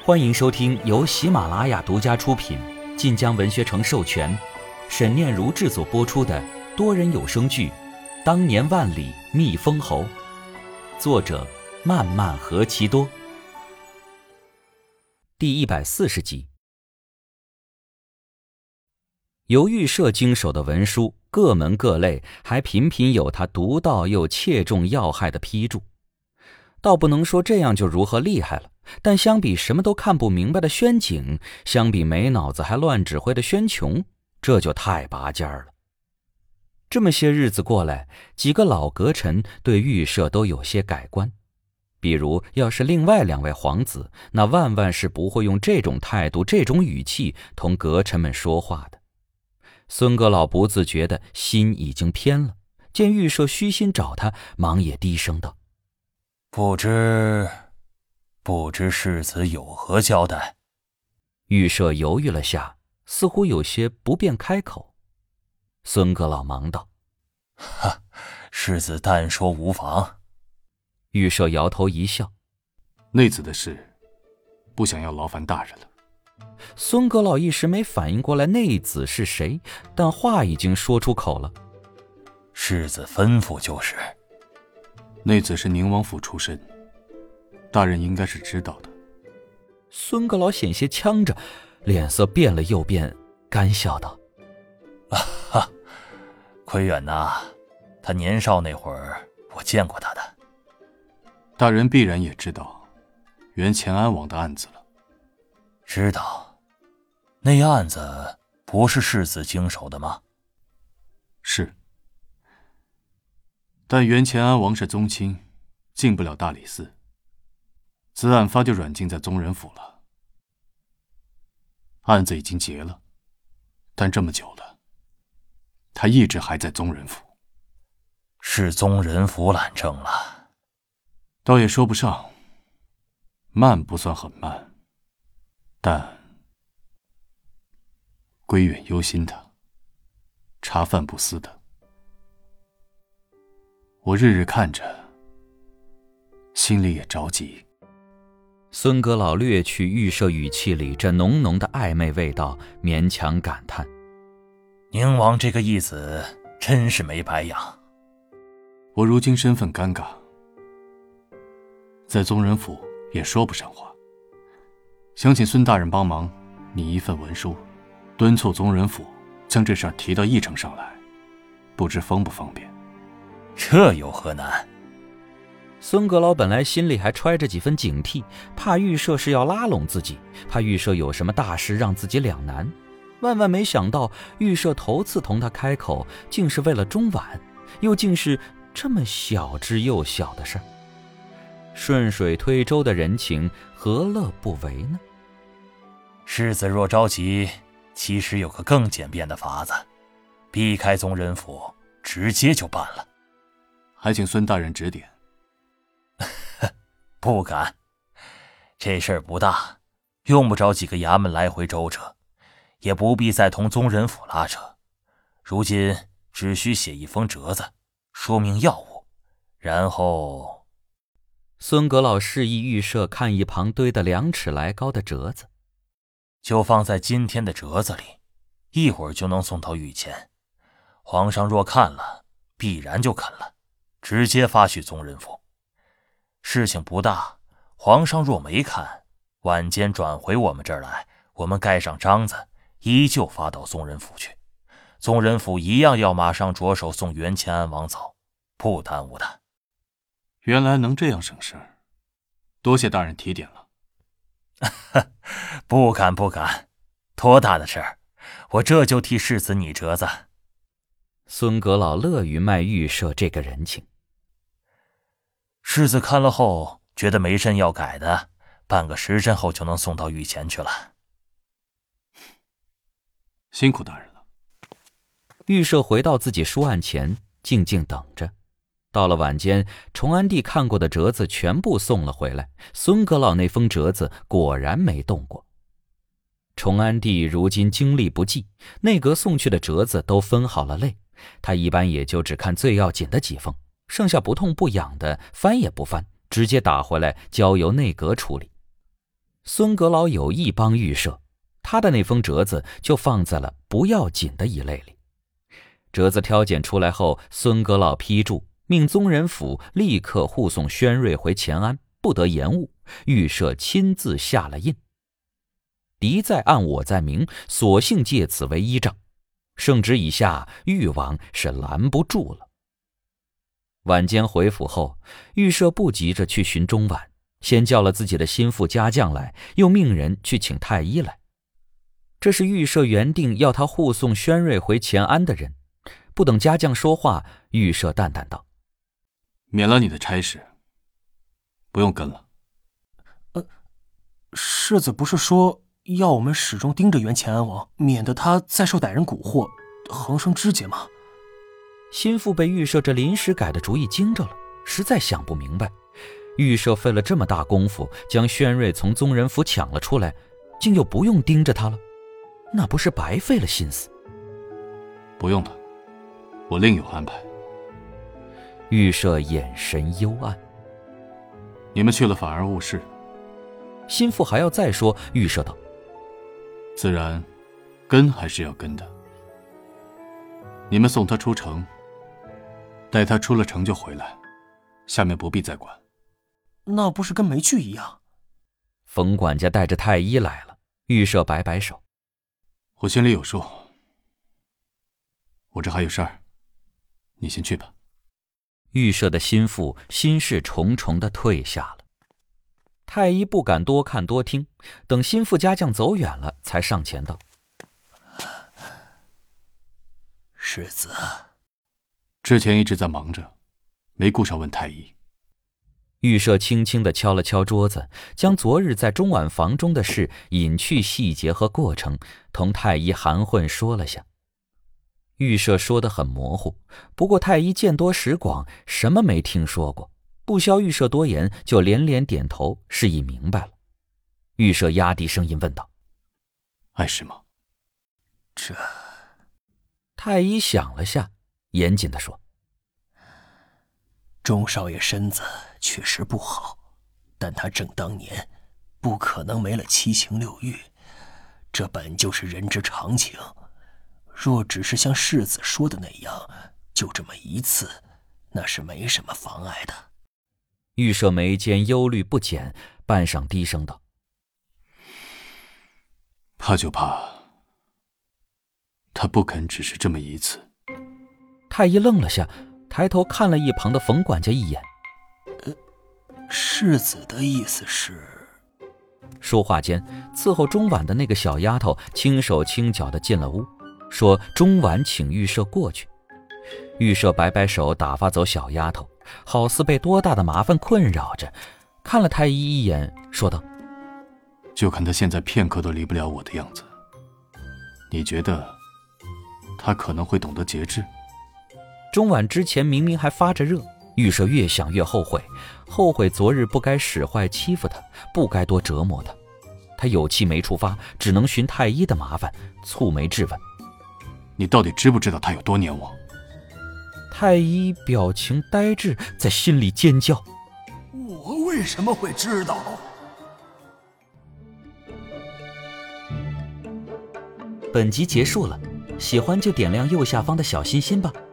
欢迎收听由喜马拉雅独家出品、晋江文学城授权、沈念如制作播出的多人有声剧《当年万里觅封侯》，作者漫漫何其多，第140集。由御舍经手的文书各门各类，还频频有他独到又切中要害的批注。倒不能说这样就如何厉害了，但相比什么都看不明白的宣景，相比没脑子还乱指挥的宣琼，这就太拔尖了。这么些日子过来，几个老阁臣对御舍都有些改观。比如要是另外2位皇子，那万万是不会用这种态度这种语气同阁臣们说话的。孙阁老不自觉的心已经偏了，见御舍虚心找他，忙也低声道： 不知世子有何交代？ 御舍犹豫了下，似乎有些不便开口。孙阁老忙道： 世子但说无妨。 御舍摇头一笑： 内子的事不想要劳烦大人了。 孙阁老一时没反应过来内子是谁，但话已经说出口了： 世子吩咐就是。 内子是宁王府出身，大人应该是知道的。 孙阁老险些呛着，脸色变了又变，干笑道： 窥远呐，他年少那会儿我见过他的。 大人必然也知道原乾安王的案子了。 知道，那案子不是世子经手的吗？ 是，但原乾安王是宗亲，进不了大理寺，自案发就软禁在宗人府了。案子已经结了，但这么久了，他一直还在宗人府。 是宗人府揽政了？ 倒也说不上，慢不算很慢，但归远忧心的，茶饭不思的，我日日看着，心里也着急。 孙阁老略去预设语气里这浓浓的暧昧味道，勉强感叹： 宁王这个义子真是没白养。 我如今身份尴尬，在宗人府也说不上话，想请孙大人帮忙拟一份文书，敦促宗人府将这事儿提到议程上来，不知方不方便？ 这有何难？ 孙阁老本来心里还揣着几分警惕，怕御舍是要拉拢自己，怕御舍有什么大事让自己两难，万万没想到御舍头次同他开口，竟是为了中晚，又竟是这么小之又小的事儿。顺水推舟的人情，何乐不为呢？ 世子若着急，其实有个更简便的法子，避开宗人府，直接就办了。 还请孙大人指点。 不敢，这事儿不大，用不着几个衙门来回周折，也不必再同宗人府拉扯。如今只需写一封折子，说明要务，然后…… 孙阁老示意御舍看一旁堆得2尺来高的折子， 就放在今天的折子里，一会儿就能送到御前。皇上若看了，必然就肯了，直接发去宗人府。事情不大，皇上若没看，晚间转回我们这儿来，我们盖上章子，依旧发到宗人府去。宗人府一样要马上着手送原乾安王走，不耽误的。 原来能这样省事儿，多谢大人提点了。 不敢，多大的事儿，我这就替世子拟折子。 孙阁老乐于卖御舍这个人情。 世子看了后觉得没甚要改的，半个时辰后就能送到御前去了。 辛苦大人了。 御舍回到自己书案前，静静等着。到了晚间，崇安帝看过的折子全部送了回来，孙阁老那封折子果然没动过。崇安帝如今精力不济，内阁送去的折子都分好了类，他一般也就只看最要紧的几封，剩下不痛不痒的翻也不翻，直接打回来交由内阁处理。 孙阁老有意帮预设，他的那封折子就放在了不要紧的一类里。折子挑拣出来后，孙阁老批注，命宗人府立刻护送宣瑞回乾安，不得延误，预设亲自下了印。敌在暗，我在明，索性借此为依仗。圣旨已下，誉王是拦不住了。晚间回府后，预设不急着去寻钟婉，先叫了自己的心腹家将来，又命人去请太医来。这是预设原定要他护送宣瑞回乾安的人。不等家将说话，预设淡淡道： 免了你的差事，不用跟了。 世子不是说要我们始终盯着袁乾安王，免得他再受歹人蛊惑，横生枝节吗？ 心腹被预设这临时改的主意惊着了，实在想不明白，预设费了这么大功夫将宣瑞从宗人府抢了出来，竟又不用盯着他了，那不是白费了心思？ 不用了，我另有安排。 预设眼神幽暗。 你们去了反而误事。 心腹还要再说，预设道： 自然跟还是要跟的。你们送他出城，待他出了城就回来，下面不必再管。 那不是跟没去一样？ 冯管家带着太医来了，预设摆摆手： 我心里有数，我这还有事儿，你先去吧。 预设的心腹心事重重地退下了。太医不敢多看多听，等心腹家将走远了，才上前道： 世子， 之前一直在忙着，没顾上问太医。 预设轻轻地敲了敲桌子，将昨日在中晚房中的事隐去细节和过程，同太医含混说了下。预设说得很模糊，不过太医见多识广，什么没听说过，不消预设多言，就连连点头，示意明白了。预设压低声音问道： 碍事吗？ 这…… 太医想了下，严谨地说： 钟少爷身子确实不好，但他正当年，不可能没了七情六欲，这本就是人之常情。若只是像世子说的那样，就这么一次，那是没什么妨碍的。 预设眉间忧虑不减，半晌低声道： 怕就怕他不肯只是这么一次。 太医愣了下，抬头看了一旁的冯管家一眼。 世子的意思是…… 说话间，伺候钟婉的那个小丫头轻手轻脚地进了屋，说钟婉请预设过去。预设摆摆手打发走小丫头，好似被多大的麻烦困扰着，看了太医一眼，说道： 就看他现在片刻都离不了我的样子，你觉得他可能会懂得节制？ 钟婉之前明明还发着热，预设越想越后悔，后悔昨日不该使坏欺负他，不该多折磨他。他有气没处发，只能寻太医的麻烦，蹙眉质问： 你到底知不知道他有多黏我？ 太医表情呆滞，在心里尖叫： 我为什么会知道？ 本集结束了，喜欢就点亮右下方的小心心吧。